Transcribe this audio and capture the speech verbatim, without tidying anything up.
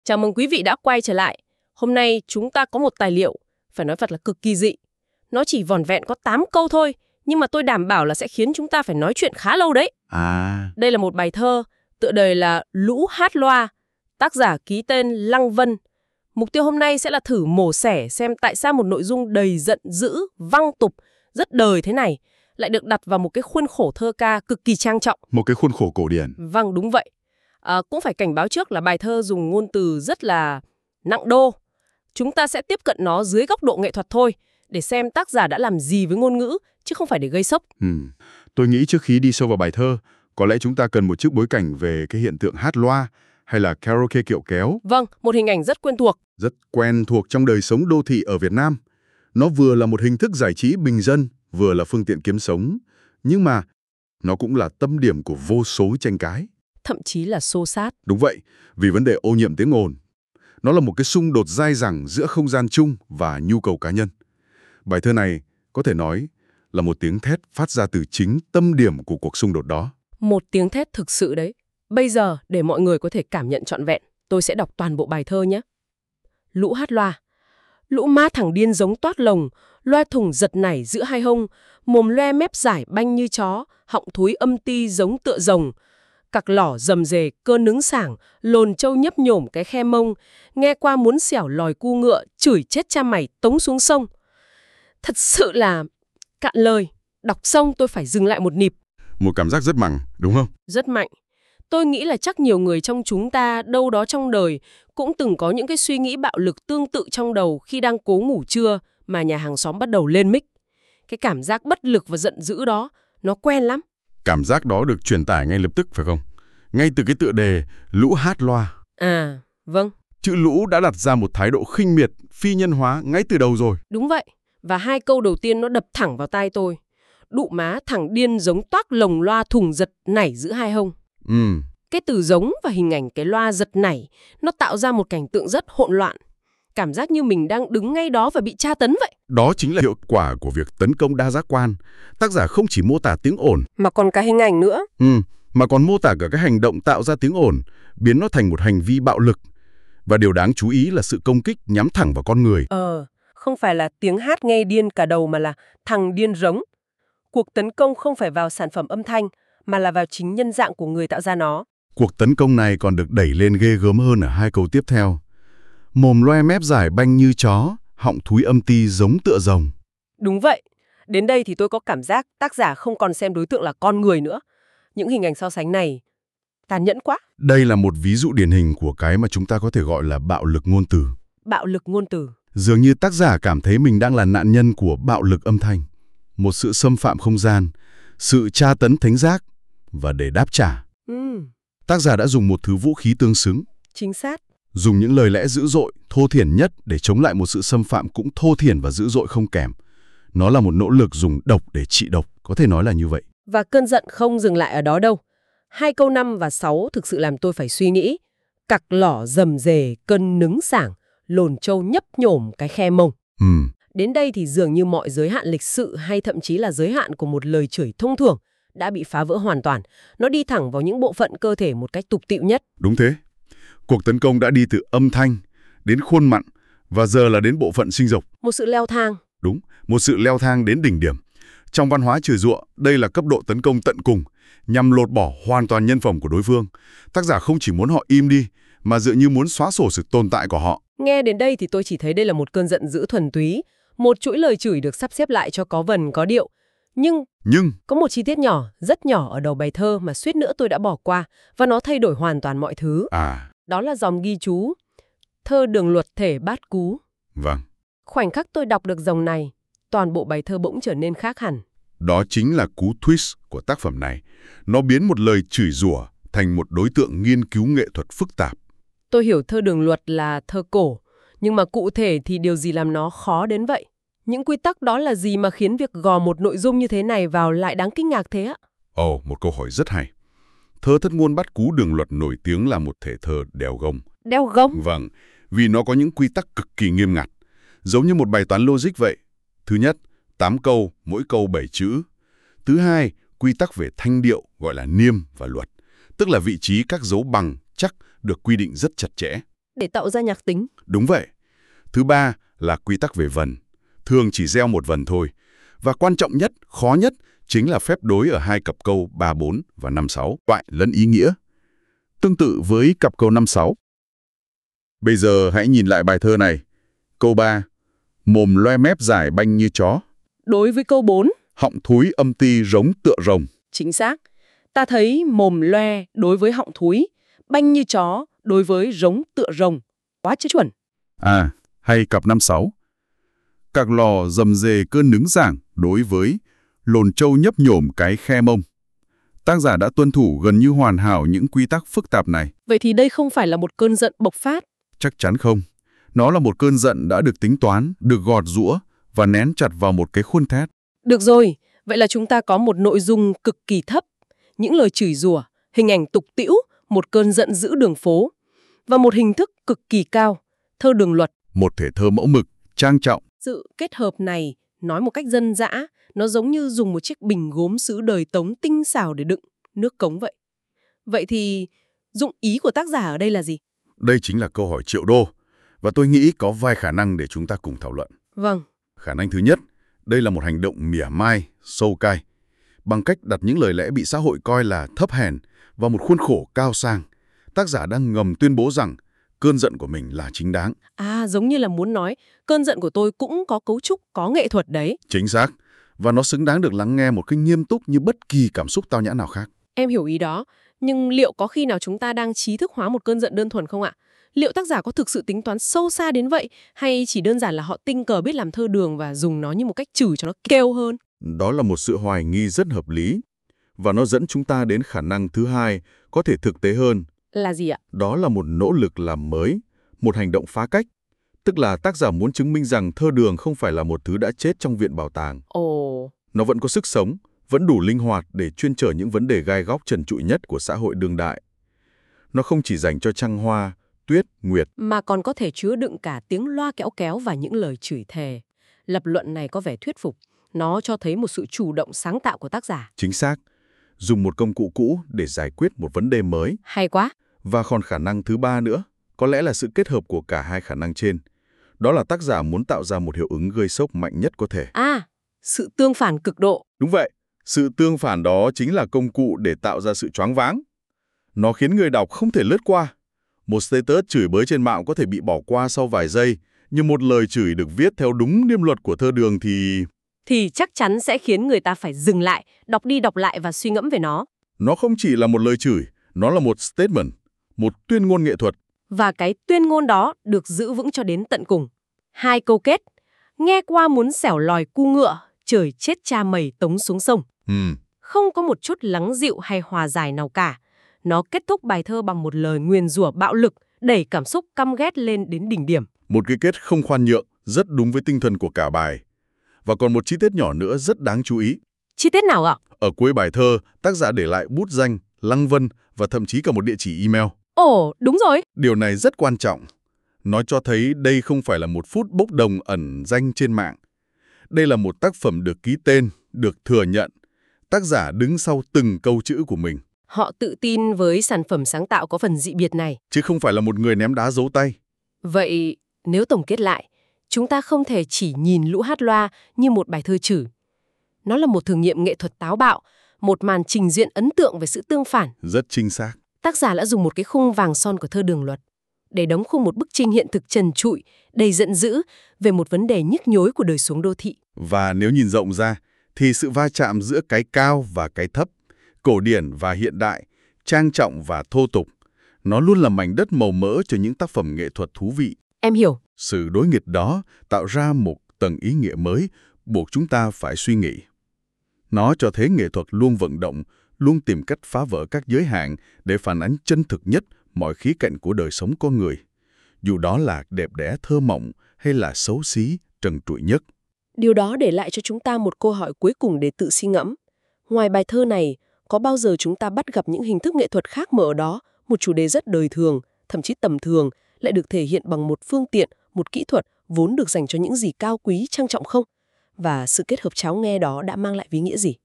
Chào mừng quý vị đã quay trở lại. Hôm nay chúng ta có một tài liệu, phải nói thật là cực kỳ dị. Nó chỉ vỏn vẹn có tám câu thôi, nhưng mà tôi đảm bảo là sẽ khiến chúng ta phải nói chuyện khá lâu đấy. À, Đây là một bài thơ, tựa đề là Lũ Hát Loa, tác giả ký tên Lăng Vân. Mục tiêu hôm nay sẽ là thử mổ xẻ xem tại sao một nội dung đầy giận dữ, văng tục, rất đời thế này lại được đặt vào một cái khuôn khổ thơ ca cực kỳ trang trọng. một cái khuôn khổ cổ điển. Vâng, đúng vậy. À, cũng phải cảnh báo trước là bài thơ dùng ngôn từ rất là nặng đô. Chúng ta sẽ tiếp cận nó dưới góc độ nghệ thuật thôi, để xem tác giả đã làm gì với ngôn ngữ, chứ không phải để gây sốc. Ừ. Tôi nghĩ trước khi đi sâu vào bài thơ, có lẽ chúng ta cần một chút bối cảnh về cái hiện tượng hát loa hay là karaoke kiệu kéo. Vâng, một hình ảnh rất quen thuộc. Rất quen thuộc trong đời sống đô thị ở Việt Nam. Nó vừa là một hình thức giải trí bình dân, vừa là phương tiện kiếm sống. Nhưng mà nó cũng là tâm điểm của vô số tranh cãi. Thậm chí là xô xát. Đúng vậy, vì vấn đề ô nhiễm tiếng ồn. Nó là một cái xung đột dai dẳng giữa không gian chung và nhu cầu cá nhân. Bài thơ này có thể nói là một tiếng thét phát ra từ chính tâm điểm của cuộc xung đột đó. Một tiếng thét thực sự đấy. Bây giờ, để mọi người có thể cảm nhận trọn vẹn, tôi sẽ đọc toàn bộ bài thơ nhé. Lũ hát loa. Lũ ma thằng điên giống toát lồng, loa thùng giật nảy giữa hai hông, mồm loe mép giải banh như chó, họng thúi âm ti giống tựa rồng. Cặc lỏ rầm rề, cơn nứng sảng, lồn trâu nhấp nhổm cái khe mông, nghe qua muốn xẻo lòi cu ngựa, chửi chết cha mày tống xuống sông. Thật sự là cạn lời, đọc xong tôi phải dừng lại một nhịp. Một cảm giác rất mạnh, đúng không? Rất mạnh. Tôi nghĩ là chắc nhiều người trong chúng ta đâu đó trong đời cũng từng có những cái suy nghĩ bạo lực tương tự trong đầu khi đang cố ngủ trưa mà nhà hàng xóm bắt đầu lên mic. Cái cảm giác bất lực và giận dữ đó, nó quen lắm. Cảm giác đó được truyền tải ngay lập tức phải không? Ngay từ cái tựa đề Lũ hát loa. À, vâng. Chữ lũ đã đặt ra một thái độ khinh miệt, phi nhân hóa ngay từ đầu rồi. Đúng vậy. Và hai câu đầu tiên nó đập thẳng vào tai tôi. Đụ má thằng điên giống toác lồng loa thùng giật nảy giữa hai hông. Ừ. Cái từ giống và hình ảnh cái loa giật nảy, nó tạo ra một cảnh tượng rất hỗn loạn. Cảm giác như mình đang đứng ngay đó và bị tra tấn vậy. Đó chính là hiệu quả của việc tấn công đa giác quan. Tác giả không chỉ mô tả tiếng ồn, mà còn cả hình ảnh nữa. Ừ, mà còn mô tả cả cái hành động tạo ra tiếng ồn, biến nó thành một hành vi bạo lực. Và điều đáng chú ý là sự công kích nhắm thẳng vào con người. Ờ, không phải là tiếng hát nghe điên cả đầu mà là thằng điên rống. Cuộc tấn công không phải vào sản phẩm âm thanh, mà là vào chính nhân dạng của người tạo ra nó. Cuộc tấn công này còn được đẩy lên ghê gớm hơn ở hai câu tiếp theo. Mồm loe mép giải banh như chó, họng thúi âm ti giống tựa rồng. Đúng vậy. Đến đây thì tôi có cảm giác tác giả không còn xem đối tượng là con người nữa. Những hình ảnh so sánh này tàn nhẫn quá. Đây là một ví dụ điển hình của cái mà chúng ta có thể gọi là bạo lực ngôn từ. Bạo lực ngôn từ. Dường như tác giả cảm thấy mình đang là nạn nhân của bạo lực âm thanh. Một sự xâm phạm không gian, sự tra tấn thính giác. Và để đáp trả, Ừ. tác giả đã dùng một thứ vũ khí tương xứng. Chính xác. Dùng những lời lẽ dữ dội, thô thiển nhất để chống lại một sự xâm phạm cũng thô thiển và dữ dội không kém. Nó là một nỗ lực dùng độc để trị độc, có thể nói là như vậy. Và cơn giận không dừng lại ở đó đâu. Hai câu năm và sáu thực sự làm tôi phải suy nghĩ. Cặc lỏ rầm rề, cơn nứng sảng, lồn trâu nhấp nhổm cái khe mông. Ừ. Đến đây thì dường như mọi giới hạn lịch sự hay thậm chí là giới hạn của một lời chửi thông thường đã bị phá vỡ hoàn toàn. Nó đi thẳng vào những bộ phận cơ thể một cách tục tĩu nhất. Đúng thế. Cuộc tấn công đã đi từ âm thanh đến khuôn mặn và giờ là đến bộ phận sinh dục. Một sự leo thang. Đúng, một sự leo thang đến đỉnh điểm. Trong văn hóa chửi giụa, đây là cấp độ tấn công tận cùng, nhằm lột bỏ hoàn toàn nhân phẩm của đối phương. Tác giả không chỉ muốn họ im đi, mà dường như muốn xóa sổ sự tồn tại của họ. Nghe đến đây thì tôi chỉ thấy đây là một cơn giận dữ thuần túy, một chuỗi lời chửi được sắp xếp lại cho có vần có điệu. Nhưng, Nhưng có một chi tiết nhỏ, rất nhỏ ở đầu bài thơ mà suýt nữa tôi đã bỏ qua, và nó thay đổi hoàn toàn mọi thứ. À, Đó là dòng ghi chú, thơ đường luật thể bát cú. vâng. Khoảnh khắc tôi đọc được dòng này, toàn bộ bài thơ bỗng trở nên khác hẳn. Đó chính là cú twist của tác phẩm này. Nó biến một lời chửi rủa thành một đối tượng nghiên cứu nghệ thuật phức tạp. Tôi hiểu thơ đường luật là thơ cổ, nhưng mà cụ thể thì điều gì làm nó khó đến vậy? Những quy tắc đó là gì mà khiến việc gò một nội dung như thế này vào lại đáng kinh ngạc thế ạ? Ồ, oh, một câu hỏi rất hay. Thơ thất ngôn bát cú đường luật nổi tiếng là một thể thơ đèo gông. Đeo gông? Vâng, vì nó có những quy tắc cực kỳ nghiêm ngặt, giống như một bài toán logic vậy. Thứ nhất, tám câu, mỗi câu bảy chữ. Thứ hai, quy tắc về thanh điệu gọi là niêm và luật, tức là vị trí các dấu bằng chắc được quy định rất chặt chẽ. để tạo ra nhạc tính. Đúng vậy. Thứ ba là quy tắc về vần. Thường chỉ gieo một vần thôi. Và quan trọng nhất, khó nhất, chính là phép đối ở hai cặp câu ba bốn và năm sáu, toại lẫn ý nghĩa. Tương tự với cặp câu năm sáu. Bây giờ hãy nhìn lại bài thơ này. Câu ba, mồm loe mép dài banh như chó. Đối với câu bốn, họng thúi âm ti rống tựa rồng. chính xác. Ta thấy mồm loe đối với họng thúi, banh như chó đối với rống tựa rồng. Quá chứ chuẩn. À, hay cặp năm sáu. Cạc lò dầm dề cơn nứng giảng đối với lồn trâu nhấp nhổm cái khe mông. Tác giả đã tuân thủ gần như hoàn hảo những quy tắc phức tạp này. Vậy thì đây không phải là một cơn giận bộc phát. Chắc chắn không. Nó là một cơn giận đã được tính toán, được gọt giũa và nén chặt vào một cái khuôn thép. Được rồi, vậy là chúng ta có một nội dung cực kỳ thấp, những lời chửi rủa, hình ảnh tục tĩu, một cơn giận dữ đường phố, và một hình thức cực kỳ cao, thơ đường luật. Một thể thơ mẫu mực, trang trọng. Sự kết hợp này, nói một cách dân dã, nó giống như dùng một chiếc bình gốm sứ đời Tống tinh xảo để đựng nước cống vậy. Vậy thì, dụng ý của tác giả ở đây là gì? Đây chính là câu hỏi triệu đô, và tôi nghĩ có vài khả năng để chúng ta cùng thảo luận. Vâng. Khả năng thứ nhất, đây là một hành động mỉa mai, sâu cay. Bằng cách đặt những lời lẽ bị xã hội coi là thấp hèn vào một khuôn khổ cao sang, tác giả đang ngầm tuyên bố rằng cơn giận của mình là chính đáng. À, giống như là muốn nói, cơn giận của tôi cũng có cấu trúc, có nghệ thuật đấy. Chính xác. Và nó xứng đáng được lắng nghe một cách nghiêm túc như bất kỳ cảm xúc tao nhã nào khác. Em hiểu ý đó, nhưng liệu có khi nào chúng ta đang trí thức hóa một cơn giận đơn thuần không ạ? Liệu tác giả có thực sự tính toán sâu xa đến vậy, hay chỉ đơn giản là họ tình cờ biết làm thơ đường và dùng nó như một cách chửi cho nó kêu hơn? Đó là một sự hoài nghi rất hợp lý. Và nó dẫn chúng ta đến khả năng thứ hai, có thể thực tế hơn. Là gì ạ? Đó là một nỗ lực làm mới, một hành động phá cách. Tức là tác giả muốn chứng minh rằng thơ đường không phải là một thứ đã chết trong viện bảo tàng. Ồ. Nó vẫn có sức sống, vẫn đủ linh hoạt để chuyên trở những vấn đề gai góc trần trụi nhất của xã hội đương đại. Nó không chỉ dành cho trăng hoa, tuyết, nguyệt, mà còn có thể chứa đựng cả tiếng loa kéo kéo và những lời chửi thề. Lập luận này có vẻ thuyết phục. Nó cho thấy một sự chủ động sáng tạo của tác giả. Chính xác. Dùng một công cụ cũ để giải quyết một vấn đề mới. Hay quá. Và còn khả năng thứ ba nữa, có lẽ là sự kết hợp của cả hai khả năng trên. Đó là tác giả muốn tạo ra một hiệu ứng gây sốc mạnh nhất có thể. À, sự tương phản cực độ. Đúng vậy. Sự tương phản đó chính là công cụ để tạo ra sự choáng váng. Nó khiến người đọc không thể lướt qua. Một status chửi bới trên mạng có thể bị bỏ qua sau vài giây, nhưng một lời chửi được viết theo đúng niêm luật của thơ đường thì... Thì chắc chắn sẽ khiến người ta phải dừng lại, đọc đi đọc lại và suy ngẫm về nó. Nó không chỉ là một lời chửi, nó là một statement, một tuyên ngôn nghệ thuật. Và cái tuyên ngôn đó được giữ vững cho đến tận cùng. Hai câu kết. Nghe qua muốn xẻo lòi cu ngựa, trời chết cha mày tống xuống sông. Hmm. Không có một chút lắng dịu hay hòa giải nào cả. Nó kết thúc bài thơ bằng một lời nguyền rủa bạo lực, đẩy cảm xúc căm ghét lên đến đỉnh điểm. Một cái kết không khoan nhượng, rất đúng với tinh thần của cả bài. Và còn một chi tiết nhỏ nữa rất đáng chú ý. Chi tiết nào ạ? Ở cuối bài thơ, tác giả để lại bút danh, Lăng Vân và thậm chí cả một địa chỉ email. Ồ, đúng rồi. Điều này rất quan trọng. Nó cho thấy đây không phải là một phút bốc đồng ẩn danh trên mạng. Đây là một tác phẩm được ký tên, được thừa nhận. Tác giả đứng sau từng câu chữ của mình. Họ tự tin với sản phẩm sáng tạo có phần dị biệt này. Chứ không phải là một người ném đá giấu tay. Vậy, nếu tổng kết lại, chúng ta không thể chỉ nhìn Lũ Hát Loa như một bài thơ chửi. Nó là một thử nghiệm nghệ thuật táo bạo, một màn trình diễn ấn tượng về sự tương phản. Rất chính xác. Tác giả đã dùng một cái khung vàng son của thơ đường luật để đóng khung một bức tranh hiện thực trần trụi, đầy giận dữ về một vấn đề nhức nhối của đời sống đô thị. Và nếu nhìn rộng ra, thì sự va chạm giữa cái cao và cái thấp, cổ điển và hiện đại, trang trọng và thô tục, nó luôn là mảnh đất màu mỡ cho những tác phẩm nghệ thuật thú vị. Em hiểu. Sự đối nghịch đó tạo ra một tầng ý nghĩa mới, buộc chúng ta phải suy nghĩ. Nó cho thấy nghệ thuật luôn vận động, luôn tìm cách phá vỡ các giới hạn để phản ánh chân thực nhất mọi khía cạnh của đời sống con người. Dù đó là đẹp đẽ thơ mộng hay là xấu xí, trần trụi nhất. Điều đó để lại cho chúng ta một câu hỏi cuối cùng để tự suy ngẫm. Ngoài bài thơ này, có bao giờ chúng ta bắt gặp những hình thức nghệ thuật khác mà ở đó, một chủ đề rất đời thường, thậm chí tầm thường, lại được thể hiện bằng một phương tiện, một kỹ thuật vốn được dành cho những gì cao quý, trang trọng không? Và sự kết hợp cháo nghe đó đã mang lại ý nghĩa gì?